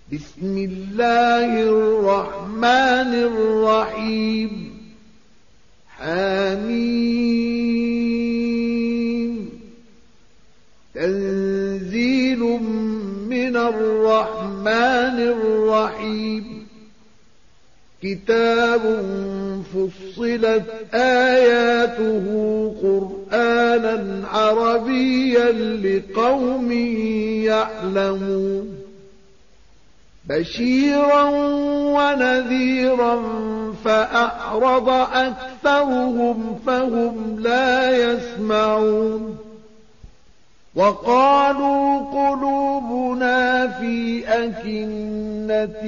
بسم الله الرحمن الرحيم حميم تنزيل من الرحمن الرحيم كتاب فصلت آياته قرآنا عربيا لقوم يعلمون بشيرا ونذيرا فأعرض أكثرهم فهم لا يسمعون وقالوا قلوبنا في أكنة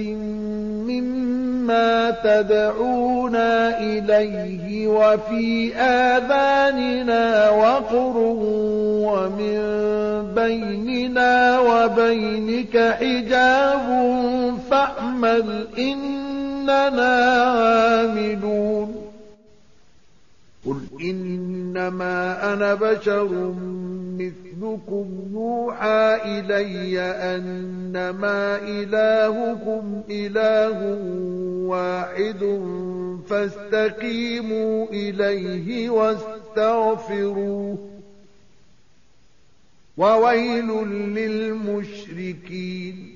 مما تدعونا إليه وفي آذاننا وقر ومن بيننا وبينك حجاب فاعمل إننا عاملون قل إنما أنا بشر مثلكم يوحى إلي أنما إلهكم إله واحد فاستقيموا إليه واستغفروه وويل للمشركين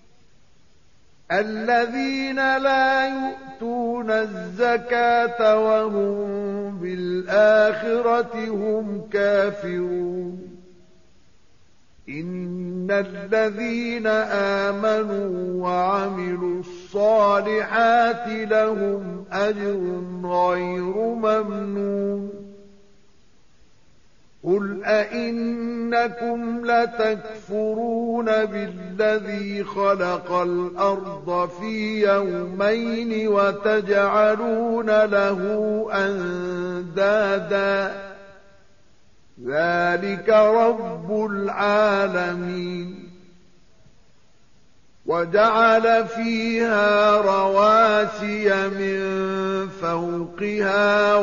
الذين لا يؤتون الزكاة وهم بالآخرة هم كافرون إن الذين آمنوا وعملوا الصالحات لهم أجر غير ممنون قل أئنكم لتكفرون بالذي خلق الأرض في يومين وتجعلون له أندادا ذلك رب العالمين وجعل فيها رواسي من فوقها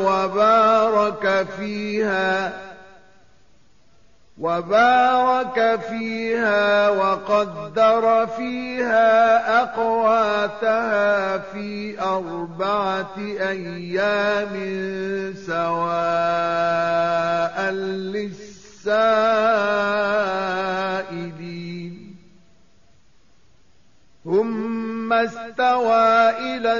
وبارك فيها وقدر فيها أقواتها في 4 أيام سواء للسائلين ثم استوى إلى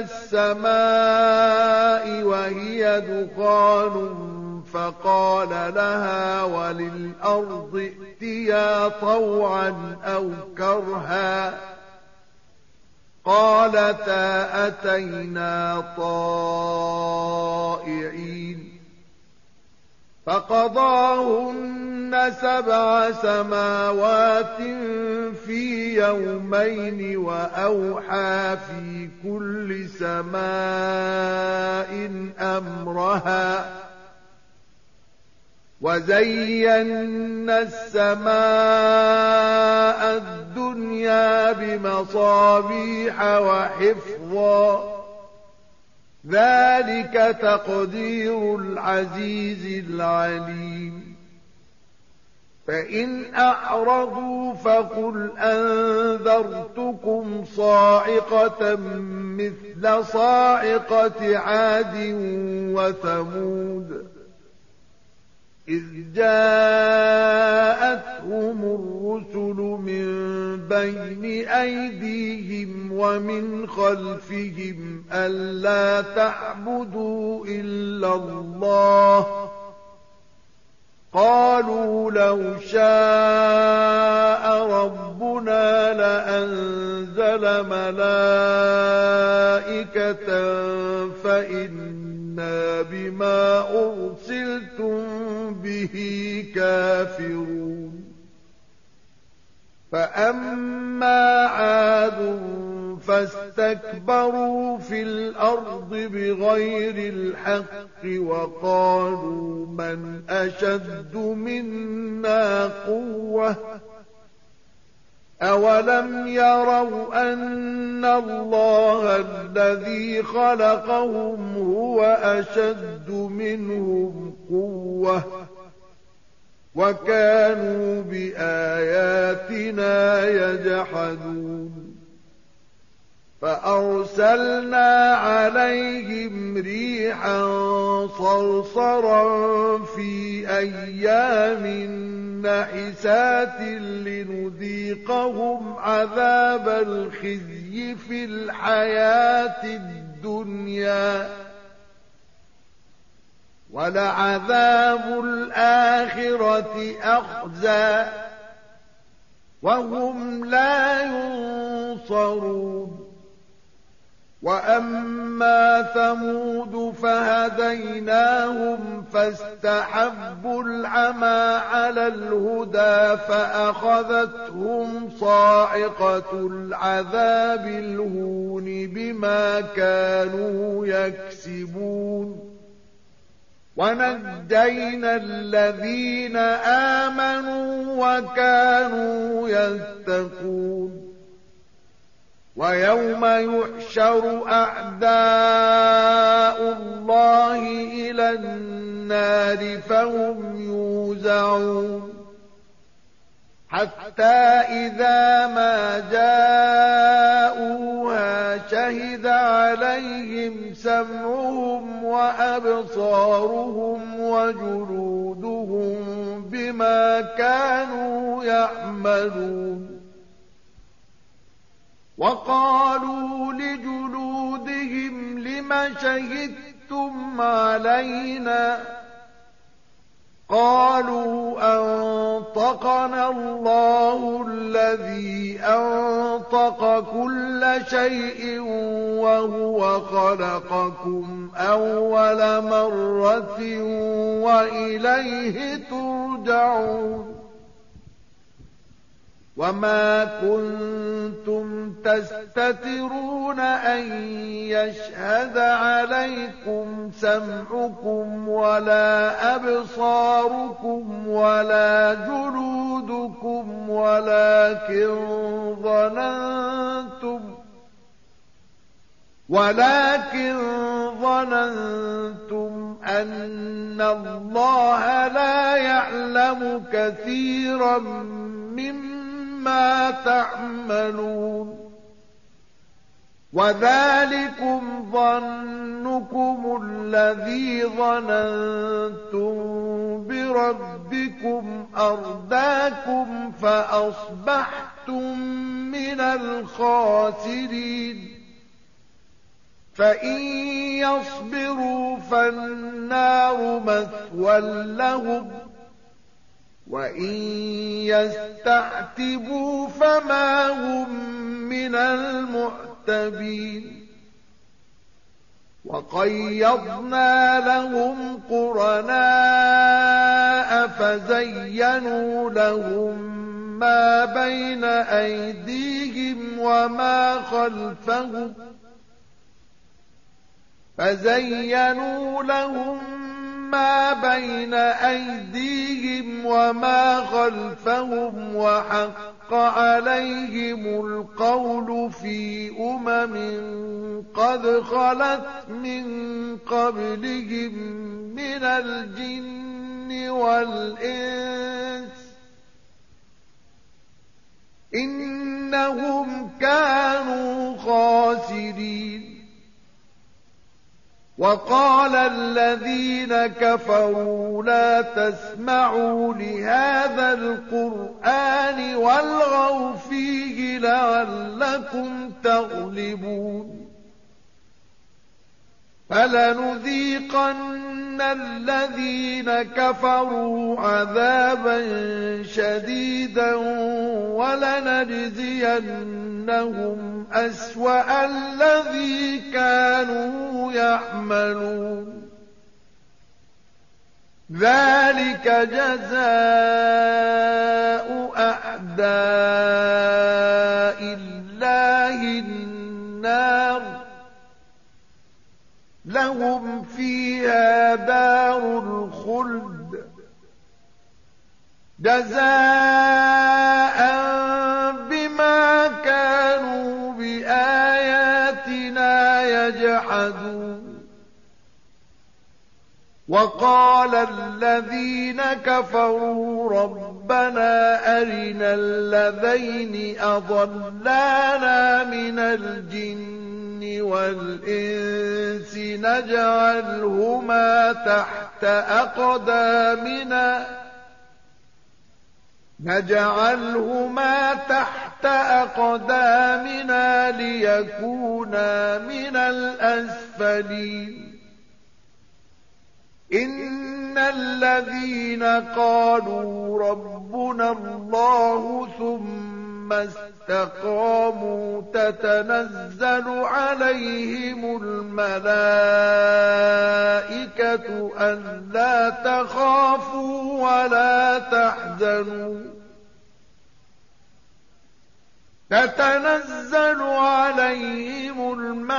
السماء وهي دخان فقال لها وللأرض ائتيا طوعا أو كرها قالتا أتينا طائعين فقضاهن 7 سماوات في يومين وأوحى في كل سماء أمرها وزينا السماء الدنيا بمصابيح وحفظا ذلك تقدير العزيز العليم فإن أعرضوا فقل أنذرتكم صاعقة مثل صاعقة عاد وثمود إذ جاءتهم الرسل من بين أيديهم ومن خلفهم ألا تعبدوا إلا الله قالوا لو شاء ربنا لأنزل ملائكة فإنا بما أرسلتم به كافرون فأما عاد فاستكبروا في الأرض بغير الحق وقالوا من أشد منا قوة أولم يروا أن الله الذي خلقهم هو أشد منهم قوة وكانوا بآياتنا يجحدون فأرسلنا عليهم ريحا صرصرا في أيام نحسات لنذيقهم عذاب الخزي في الحياة الدنيا ولعذاب الآخرة أخزى وهم لا ينصرون وأما ثمود فهديناهم فاستحبوا العمى على الهدى فأخذتهم صاعقة العذاب الهون بما كانوا يكسبون ونجينا الذين آمنوا وكانوا يتقون ويوم يحشر أعداء الله إلى النار فهم يوزعون حتى إذا ما جاءوها شهد عليهم سمعهم وأبصارهم وجلودهم بما كانوا يعملون وقالوا لجلودهم لم شهدتم علينا قالوا أنطقنا الله الذي أنطق كل شيء وهو خلقكم أول مرة وإليه ترجعون وما كنتم تستترون أن يشهد عليكم سمعكم ولا أبصاركم ولا جلودكم ولكن ظننتم أن الله لا يعلم كثيرا مما تعملون وذلكم ظنكم الذي ظننتم بربكم أرداكم فأصبحتم من الخاسرين فإن يصبروا فالنار مثوى لهم وإن يستعتبوا فما هم من المعتبين وقيضنا لهم قرناء فزينوا لهم ما بين أيديهم وما خلفهم وحق عليهم القول في قد خلت من قبلهم من الجن والإنس إنهم كانوا خاسرين وقال الذين كفروا لا تسمعوا لهذا القرآن والغوا فيه لعلكم تغلبون فلنذيقن الذين كفروا عذابا شديدا ولنجزينهم أسوأ الذي كانوا يعملون ذلك جزاء أعداء الله النار لهم فيها دار الخلد جزاء بما كانوا بآياتنا يجحدون وقال الذين كفروا ربنا أرنا الذين أضلانا من الجن والإنس نجعلهما تحت أقدامنا ليكونا من الأسفلين إن الذين قالوا ربنا الله ثم استقاموا تتنزل عليهم الملائكة ألا تخافوا ولا تحزنوا تتنزل عليهم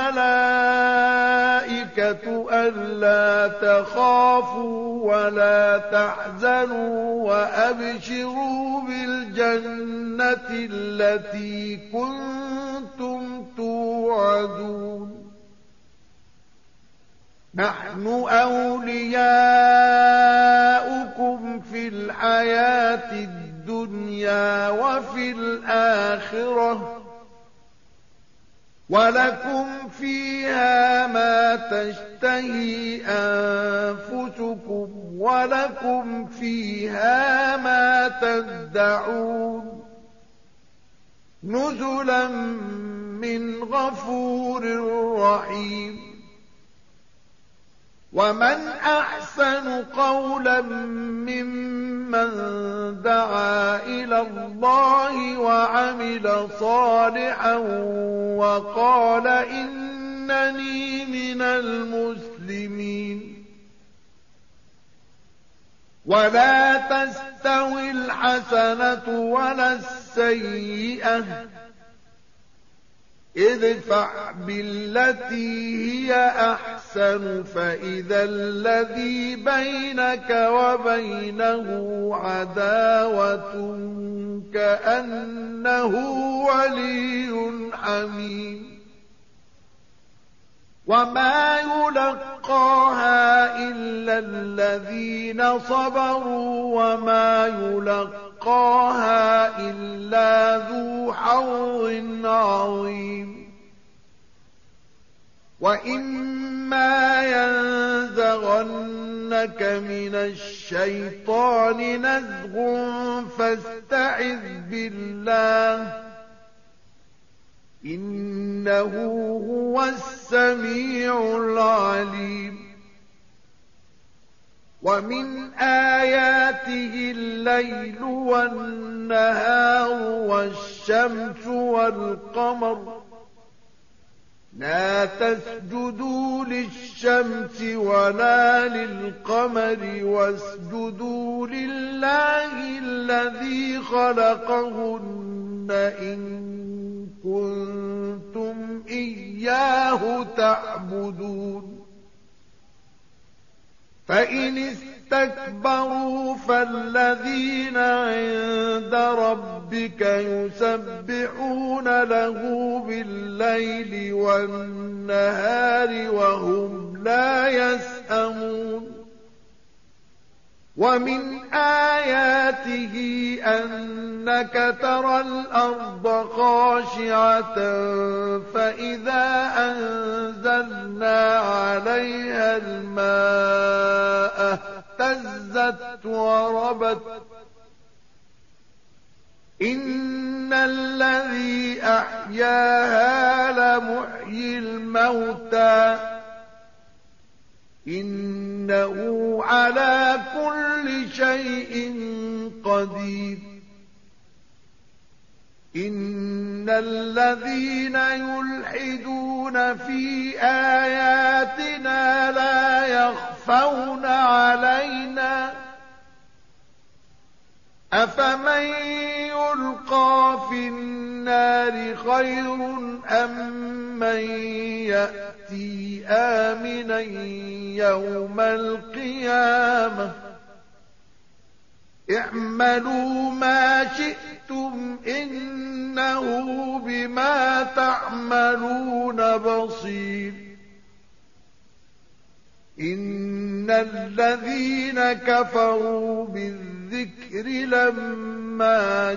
الملائكة ألا تخافوا ولا تحزنوا وأبشروا بالجنة التي كنتم توعدون نحن أولياؤكم في الحياة الدنيا وفي الآخرة ولكم فيها ما تشتهي أنفسكم ولكم فيها ما تدعون نزلا من غفور رحيم ومن أحسن قولا ممن دعا إلى الله وعمل صالحا وقال إنني من المسلمين ولا تستوي الحسنة ولا السيئة ادفع بالتي هي أحسن فإذا الذي بينك وبينه عداوة كأنه ولي حميم وما يلقاها إلا الذين صبروا وما يلقاها إلا ذو حظ عظيم وإما ينزغنك من الشيطان نزغ فاستعذ بالله إنه هو السميع العليم ومن آياته الليل والنهار والشمس والقمر لا تسجدوا للشمس ولا للقمر واسجدوا لله الذي خلقهن إن كنتم إياه تعبدون فإن استكبروا فالذين عند ربك يسبحون له بالليل والنهار وهم لا يسأمون ومن آياته أنك ترى الأرض خاشعة فإذا أنزلنا عليها الماء اهتزت وربت إن الذي أحياها لمحيي الموتى إنه على كل شيء قدير إن الذين يلحدون في آياتنا لا يخفون علينا أفمن يلقى في النار خير أم من يأتي آمنا يوم القيامة اعملوا ما شئتم إنه بما تعملون بصير إن الذين كفروا بالذكر لما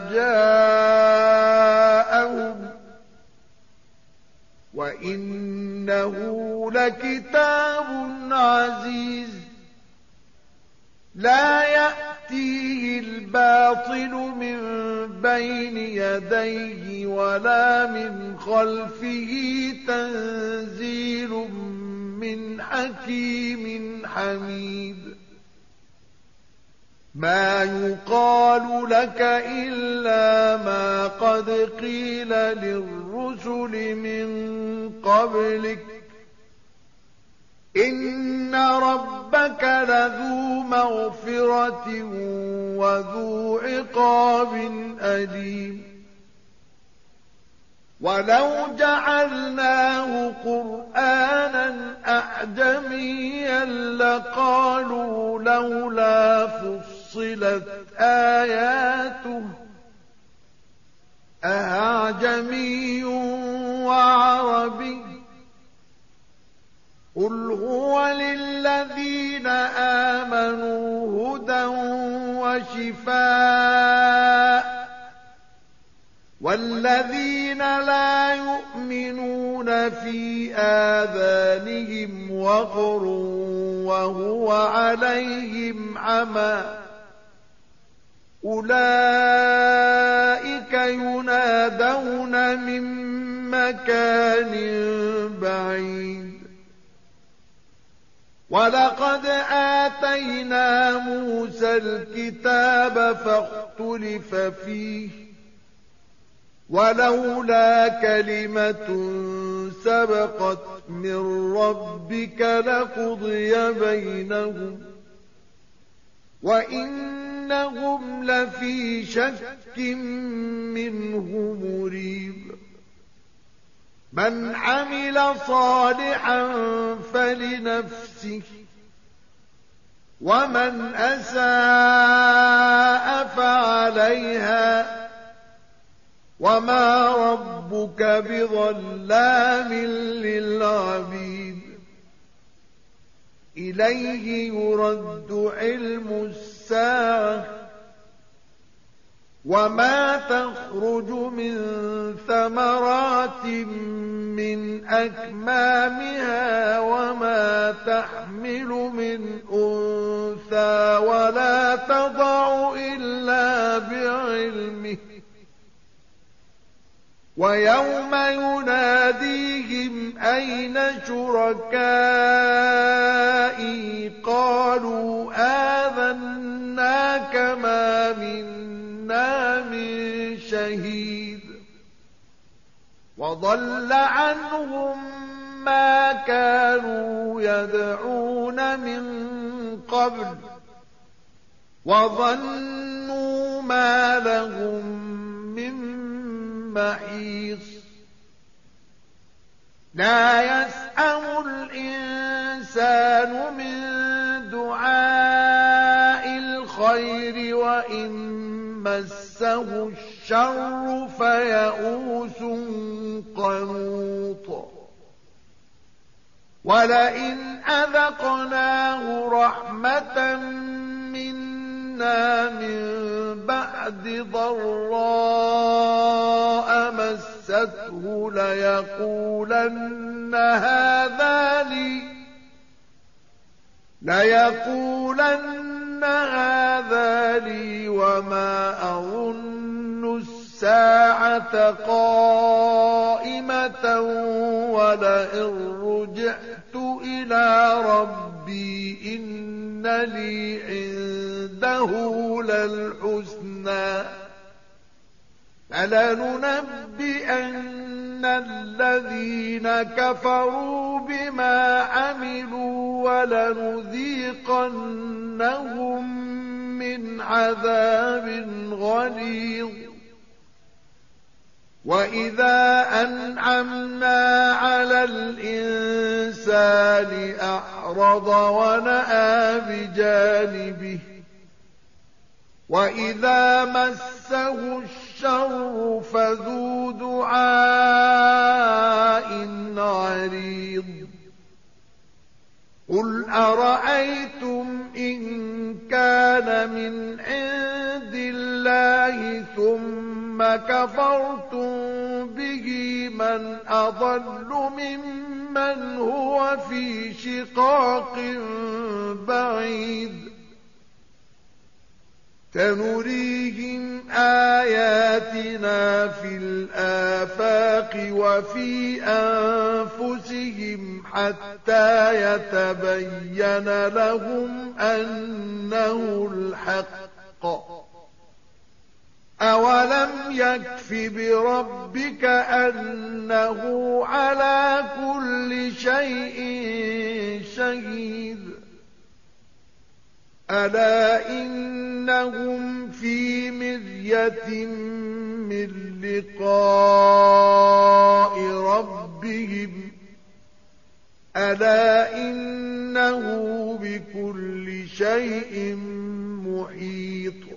جاءهم وإنه لكتاب عزيز لا يأتيه الباطل من بين يديه ولا من خلفه تنزيل من حكيم حميد ما يقال لك إلا ما قد قيل للرسل من قبلك إن ربك لذو مغفرة وذو عقاب أليم ولو جعلناه قرآنا أعجميا لقالوا لولا فصلت آياته أعجمي وعربي قل هو للذين آمنوا هدى وشفاء والذين لا يؤمنون في آذانهم وقر وهو عليهم عمى أولئك ينادون من مكان بعيد ولقد آتينا موسى الكتاب فاختلف فيه ولولا كلمة سبقت من ربك لقضي بينهم وإنهم لفي شك منه مريب من عمل صالحا فلنفسه ومن أساء فعليها وما ربك بظلام للعبيد إليه يرد علم الساعة وما تخرج من ثمرات من أكمامها وما تحمل من أنثى ولا تضع إلا بعلمه ويوم يناديهم أين شركائي قالوا آذناك ما منا من شهيد وضل عنهم ما كانوا يدعون من قبل وظنوا ما لهم من محيص لا يسأم الإنسان من دعاء الخير وإن مسه الشر فيئوس قنوط ولئن أذقناه رحمة منا من بعد ضراء مسته ليقولن هذا لي وما أظن الساعة قائمة ولئن رجعت إلى ربي إن لي عنده للحسنى فلننبئن الذين كفروا بما عملوا ولنذيقنهم من عذاب غليظ وإذا أنعمنا على الإنسان أعرض ونأى بجانبه وإذا مسه الشر فذو دعاء عريض قل أرأيتم أَفَرَأَيْتُمْ إِن كَانَ مِنْ عِندِ اللَّهِ ثُمَّ كَفَرْتُم بِهِ مَنْ أَضَلُّ مِمَّنْ هُوَ فِي شِقَاقٍ بَعِيدٍ سَنُرِيهِمْ آيَاتِنَا فِي الْآفَاقِ وَفِي أَنفُسِهِمْ حَتَّى يَتَبَيَّنَ لَهُمْ أَنَّهُ الْحَقُّ أَوَلَمْ يَكْفِ بِرَبِّكَ أَنَّهُ عَلَى كُلِّ شَيْءٍ شَهِيدٌ أَلَا إِنَّهُمْ فِي مِرْيَةٍ مِّن لِّقَاءِ رَبِّهِمْ أَلَا إِنَّهُ بِكُلِّ شَيْءٍ مُّحِيطٌ